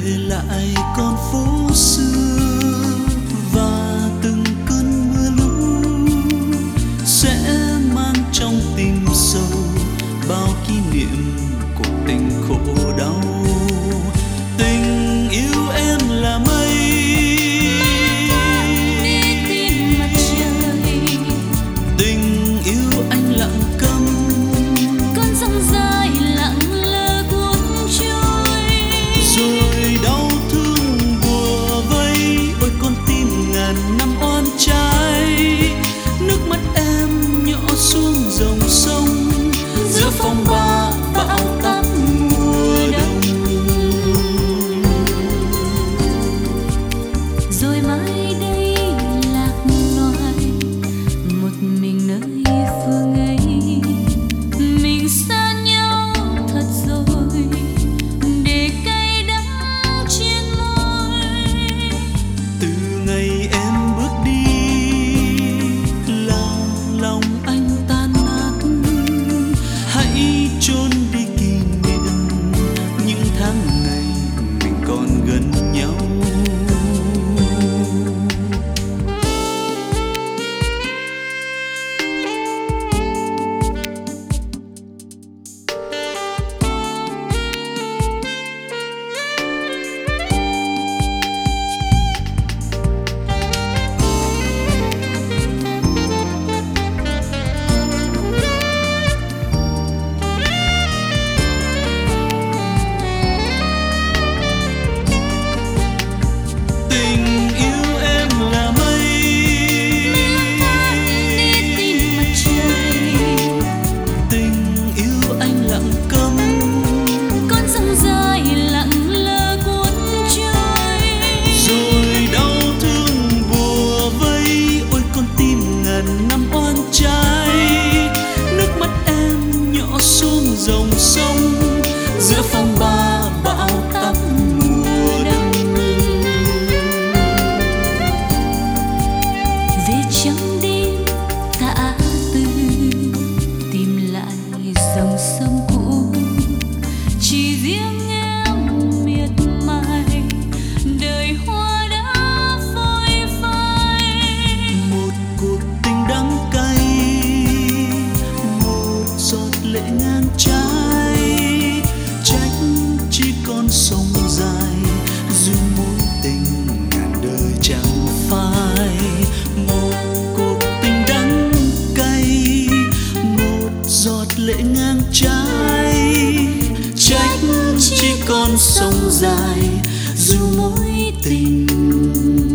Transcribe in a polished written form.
lại con phố xưa và từng cơn mưa lũ sẽ mang trong tim sâu bao kỷ niệm cuộc tình khổ đau. Tình yêu em là mây đi tìm mặt trời, tình yêu anh lặng câm, con sông dài lặng lơ cuốn trôi. rồi đau thương bùa vây, ôi con tim ngàn năm oan trái. Nước mắt em nhỏ xuống dòng sông giữa phong ba bão táp mùa đông. Rồi mai đây lạc loài một mình nơi phương ấy, mình xa nhau thật rồi để cay đắng trên môi. Từ ngày em bước đi là lòng anh tan nát, hãy chôn đi kỷ niệm những tháng ngày mình còn gần nhau. Tình yêu em là mây Đi tìm mặt trời, tình yêu anh lặng câm, con sông dài lặng lơ cuốn trôi. rồi đau thương bùa vây, ôi con tim ngàn năm oan trái. Nước mắt em nhỏ xuống dòng sông giữa phong ba bão táp mùa đông. Về trắng đêm tả tư tìm lại dòng sông cũ, chỉ riêng em miệt mài đời hoa đã phôi phai. Một cuộc tình đắng cay, một giọt lệ ngang trái. Trách chỉ con sông dài dù mối tình ngàn đời chẳng phai. Một cuộc tình đắng cay, một giọt lệ ngang trái. Trách chỉ con sông dài dù mối tình